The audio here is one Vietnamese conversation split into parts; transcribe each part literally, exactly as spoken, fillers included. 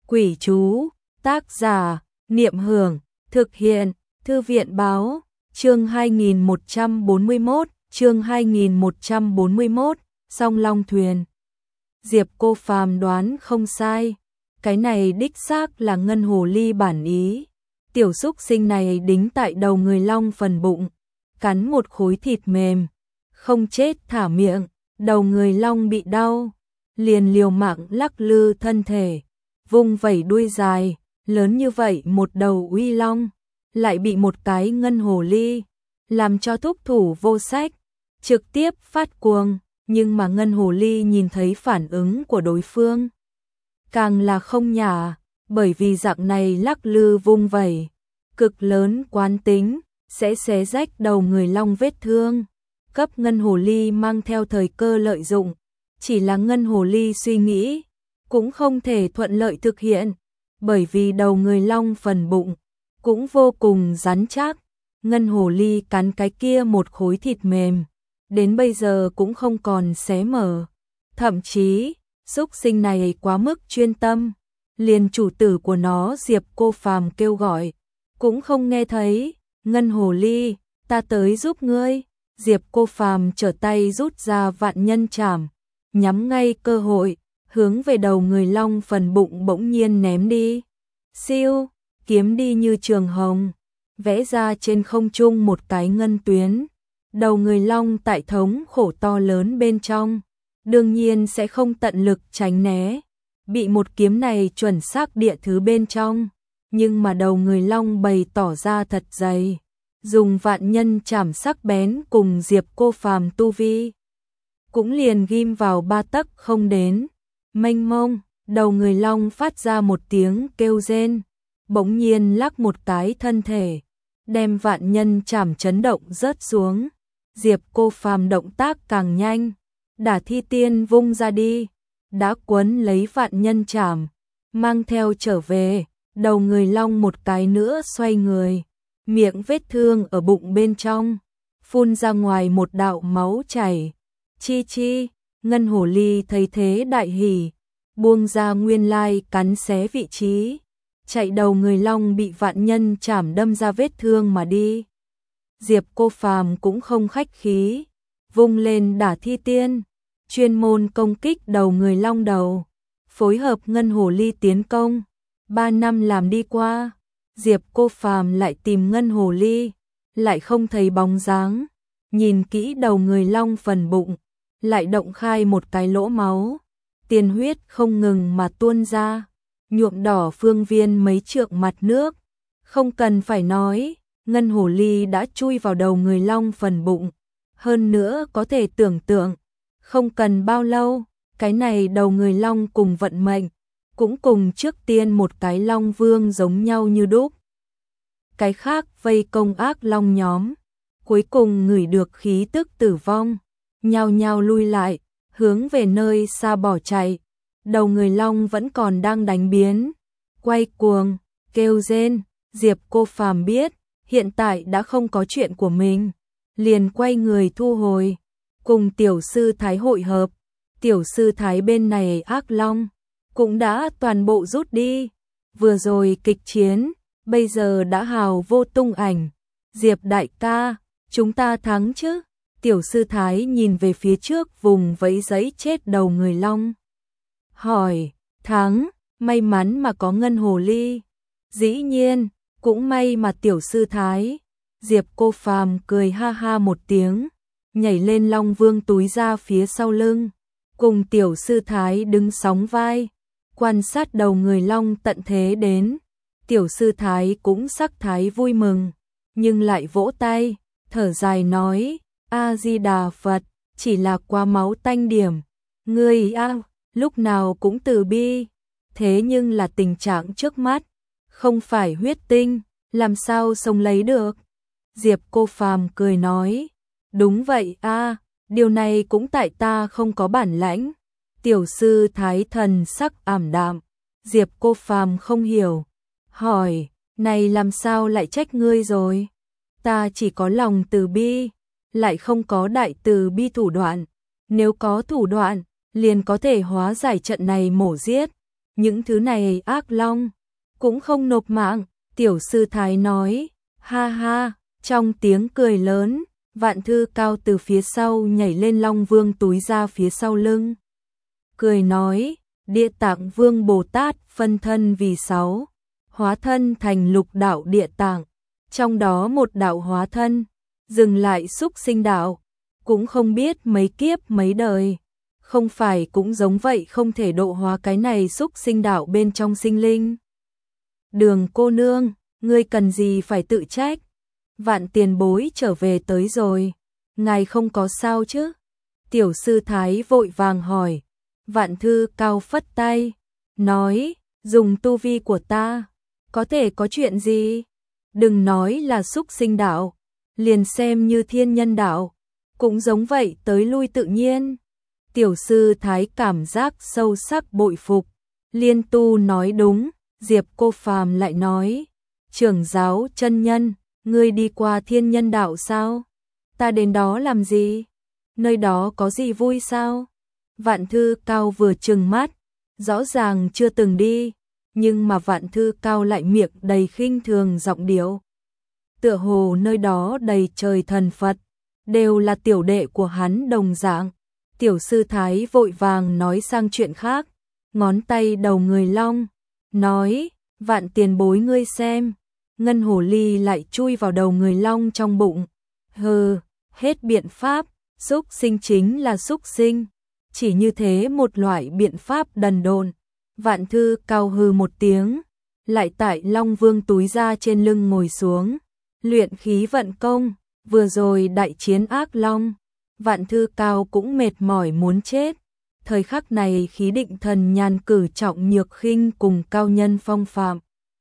Quỷ chú, tác giả, Niệm Hưởng, thực hiện, Thư viện báo, chương hai nghìn một trăm bốn mươi mốt, chương hai nghìn một trăm bốn mươi mốt, Song Long Thuyền. Diệp Cô Phàm đoán không sai, cái này đích xác là ngân hồ ly bản ý. Tiểu súc sinh này đính tại đầu người long phần bụng, cắn một khối thịt mềm, không chết thả miệng, đầu người long bị đau, liền liều mạng lắc lư thân thể, vung vẩy đuôi dài, lớn như vậy một đầu uy long, lại bị một cái ngân hồ ly, làm cho thúc thủ vô sách, trực tiếp phát cuồng, nhưng mà ngân hồ ly nhìn thấy phản ứng của đối phương. Càng là không nhả, bởi vì dạng này lắc lư vung vẩy, cực lớn quán tính, sẽ xé rách đầu người long vết thương. Cấp ngân hồ ly mang theo thời cơ lợi dụng, chỉ là ngân hồ ly suy nghĩ, cũng không thể thuận lợi thực hiện, bởi vì đầu người long phần bụng, cũng vô cùng rắn chắc, ngân hồ ly cắn cái kia một khối thịt mềm, đến bây giờ cũng không còn xé mở, thậm chí, xúc sinh này quá mức chuyên tâm, liền chủ tử của nó Diệp Cô Phàm kêu gọi, cũng không nghe thấy, ngân hồ ly, ta tới giúp ngươi. Diệp Cô Phàm trở tay rút ra vạn nhân trảm, nhắm ngay cơ hội, hướng về đầu người long phần bụng bỗng nhiên ném đi. Siêu, kiếm đi như trường hồng, vẽ ra trên không trung một cái ngân tuyến. Đầu người long tại thống khổ to lớn bên trong, đương nhiên sẽ không tận lực tránh né, bị một kiếm này chuẩn xác địa thứ bên trong, nhưng mà đầu người long bày tỏ ra thật dày. Dùng vạn nhân trảm sắc bén cùng Diệp Cô Phàm tu vi, cũng liền ghim vào ba tấc không đến, mênh mông, đầu người long phát ra một tiếng kêu rên, bỗng nhiên lắc một cái thân thể, đem vạn nhân trảm chấn động rớt xuống. Diệp Cô Phàm động tác càng nhanh, đả thi tiên vung ra đi, đã quấn lấy vạn nhân trảm, mang theo trở về, đầu người long một cái nữa xoay người. Miệng vết thương ở bụng bên trong, phun ra ngoài một đạo máu chảy. Chi chi, ngân hồ ly thấy thế đại hỉ, buông ra nguyên lai cắn xé vị trí, chạy đầu người long bị vạn nhân chảm đâm ra vết thương mà đi. Diệp Cô Phàm cũng không khách khí, vung lên đả thi tiên, chuyên môn công kích đầu người long đầu, phối hợp ngân hồ ly tiến công. Ba năm làm đi qua, Diệp Cô Phàm lại tìm ngân hồ ly, lại không thấy bóng dáng, nhìn kỹ đầu người long phần bụng, lại động khai một cái lỗ máu, tiền huyết không ngừng mà tuôn ra, nhuộm đỏ phương viên mấy trượng mặt nước. Không cần phải nói, ngân hồ ly đã chui vào đầu người long phần bụng, hơn nữa có thể tưởng tượng, không cần bao lâu, cái này đầu người long cùng vận mệnh, cũng cùng trước tiên một cái long vương giống nhau như đúc. Cái khác vây công ác long nhóm, cuối cùng ngửi được khí tức tử vong, nhao nhao lui lại, hướng về nơi xa bỏ chạy. Đầu người long vẫn còn đang đánh biến, quay cuồng, kêu rên. Diệp Cô Phàm biết, hiện tại đã không có chuyện của mình, liền quay người thu hồi, cùng tiểu sư thái hội hợp. Tiểu sư thái bên này ác long cũng đã toàn bộ rút đi, vừa rồi kịch chiến, bây giờ đã hào vô tung ảnh. Diệp đại ca, chúng ta thắng chứ? Tiểu sư thái nhìn về phía trước vùng vẫy giấy chết đầu người long. Hỏi, thắng, may mắn mà có ngân hồ ly. Dĩ nhiên, cũng may mà tiểu sư thái. Diệp Cô Phàm cười ha ha một tiếng, nhảy lên long vương túi ra phía sau lưng, cùng tiểu sư thái đứng sóng vai, quan sát đầu người long tận thế đến. Tiểu sư thái cũng sắc thái vui mừng, nhưng lại vỗ tay, thở dài nói, A-di-đà Phật, chỉ là quá máu tanh điểm, ngươi a, lúc nào cũng từ bi, thế nhưng là tình trạng trước mắt, không phải huyết tinh, làm sao sống lấy được. Diệp Cô Phàm cười nói, đúng vậy a, điều này cũng tại ta không có bản lãnh. Tiểu sư thái thần sắc ảm đạm, Diệp Cô Phàm không hiểu, hỏi, này làm sao lại trách ngươi rồi? Ta chỉ có lòng từ bi, lại không có đại từ bi thủ đoạn, nếu có thủ đoạn, liền có thể hóa giải trận này mổ giết. những thứ này ác long cũng không nộp mạng, tiểu sư thái nói, ha ha, trong tiếng cười lớn, Vạn Thư Cao từ phía sau nhảy lên Long Vương túi ra phía sau lưng. Cười nói, Địa Tạng Vương Bồ Tát phân thân vì sáu, hóa thân thành lục đạo địa tạng, trong đó một đạo hóa thân, dừng lại xúc sinh đạo, cũng không biết mấy kiếp mấy đời, không phải cũng giống vậy không thể độ hóa cái này xúc sinh đạo bên trong sinh linh. Đường cô nương, ngươi cần gì phải tự trách, Vạn tiền bối trở về tới rồi, ngài không có sao chứ? Tiểu sư thái vội vàng hỏi. Vạn Thư Cao phất tay, nói, dùng tu vi của ta, có thể có chuyện gì? Đừng nói là xúc sinh đạo, liền xem như thiên nhân đạo, cũng giống vậy tới lui tự nhiên. Tiểu sư thái cảm giác sâu sắc bội phục, Liên Tu nói đúng, Diệp Cô Phàm lại nói, trưởng giáo chân nhân, ngươi đi qua thiên nhân đạo sao? Ta đến đó làm gì? Nơi đó có gì vui sao? Vạn Thư Cao vừa trừng mắt, rõ ràng chưa từng đi, nhưng mà Vạn Thư Cao lại miệng đầy khinh thường giọng điệu. Tựa hồ nơi đó đầy trời thần Phật, đều là tiểu đệ của hắn đồng dạng. Tiểu sư thái vội vàng nói sang chuyện khác, ngón tay đầu người long, nói, Vạn tiền bối ngươi xem, ngân hồ ly lại chui vào đầu người long trong bụng. Hừ, hết biện pháp, xúc sinh chính là xúc sinh. Chỉ như thế một loại biện pháp đần độn. Vạn Thư Cao hừ một tiếng, lại tại Long Vương túi ra trên lưng ngồi xuống, luyện khí vận công, vừa rồi đại chiến ác long, Vạn Thư Cao cũng mệt mỏi muốn chết. Thời khắc này khí định thần nhàn cử trọng nhược khinh cùng cao nhân phong phạm,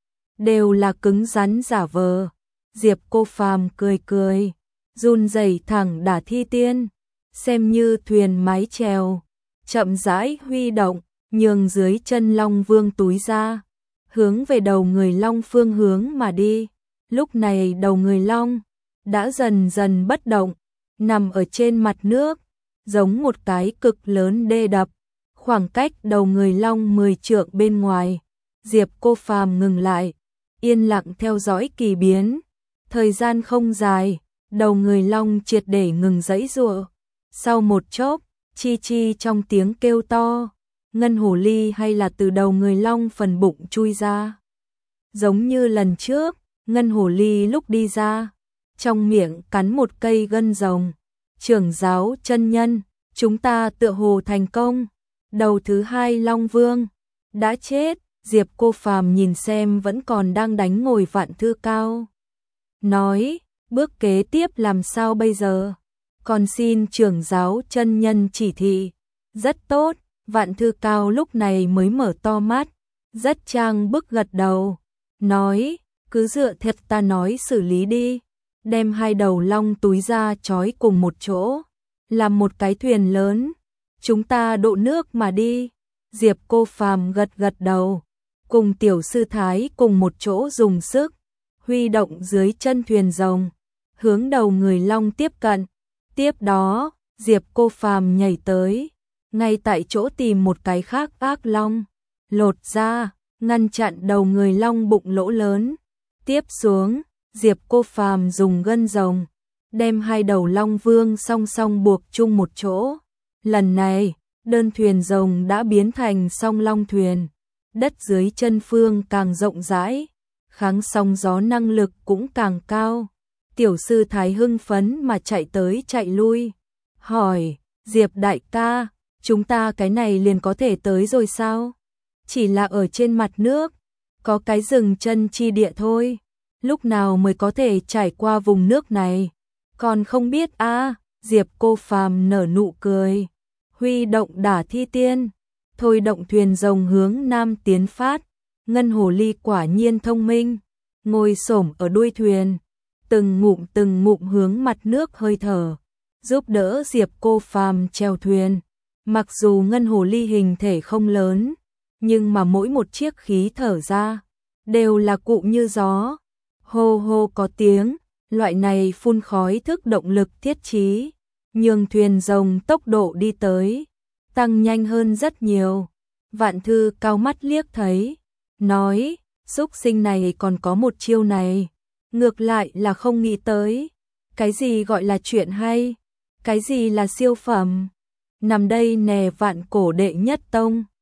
đều là cứng rắn giả vờ. Diệp Cô Phàm cười cười, run rẩy thẳng đả thi tiên, xem như thuyền mái chèo, chậm rãi huy động, nhường dưới chân Long Vương túi ra, hướng về đầu người long phương hướng mà đi. Lúc này đầu người long đã dần dần bất động, nằm ở trên mặt nước, giống một cái cực lớn đê đập, khoảng cách đầu người long mười trượng bên ngoài. Diệp Cô Phàm ngừng lại, yên lặng theo dõi kỳ biến. Thời gian không dài, đầu người long triệt để ngừng giãy giụa. Sau một chốc, chi chi trong tiếng kêu to, ngân hồ ly hay là từ đầu người long phần bụng chui ra. Giống như lần trước, ngân hồ ly lúc đi ra, trong miệng cắn một cây gân rồng. Trưởng giáo chân nhân, chúng ta tựa hồ thành công. Đầu thứ hai Long Vương đã chết. Diệp Cô Phàm nhìn xem vẫn còn đang đánh ngồi Vạn Thư Cao, nói, bước kế tiếp làm sao bây giờ? Còn xin trưởng giáo chân nhân chỉ thị. Rất tốt, Vạn Thư Cao lúc này mới mở to mắt, rất trang bức gật đầu, nói, cứ dựa theo ta nói xử lý đi, đem hai đầu long túi ra trói cùng một chỗ, làm một cái thuyền lớn, chúng ta độ nước mà đi. Diệp Cô Phàm gật gật đầu, cùng tiểu sư thái cùng một chỗ dùng sức, huy động dưới chân thuyền rồng, hướng đầu người long tiếp cận. Tiếp đó, Diệp Cô Phàm nhảy tới, ngay tại chỗ tìm một cái khác ác long, lột ra, ngăn chặn đầu người long bụng lỗ lớn. Tiếp xuống, Diệp Cô Phàm dùng gân rồng, đem hai đầu long vương song song buộc chung một chỗ. Lần này, đơn thuyền rồng đã biến thành song long thuyền, đất dưới chân phương càng rộng rãi, kháng sóng gió năng lực cũng càng cao. Tiểu sư thái hưng phấn mà chạy tới chạy lui, hỏi, Diệp đại ca, chúng ta cái này liền có thể tới rồi sao? Chỉ là ở trên mặt nước, có cái dừng chân chi địa thôi, lúc nào mới có thể trải qua vùng nước này? Còn không biết a. À, Diệp Cô Phàm nở nụ cười, huy động đả thi tiên, thôi động thuyền rồng hướng nam tiến phát. Ngân hồ ly quả nhiên thông minh, ngồi xổm ở đuôi thuyền, từng ngụm từng ngụm hướng mặt nước hơi thở, giúp đỡ Diệp Cô Phàm chèo thuyền. Mặc dù ngân hồ ly hình thể không lớn, nhưng mà mỗi một chiếc khí thở ra đều là cụ như gió, hô hô có tiếng. Loại này phun khói thức động lực thiết trí, nhường thuyền rồng tốc độ đi tới tăng nhanh hơn rất nhiều. Vạn Thư cao mắt liếc thấy, nói, xúc sinh này còn có một chiêu này, ngược lại là không nghĩ tới. Cái gì gọi là chuyện hay? Cái gì là siêu phẩm? Nằm đây nè vạn cổ đệ nhất tông.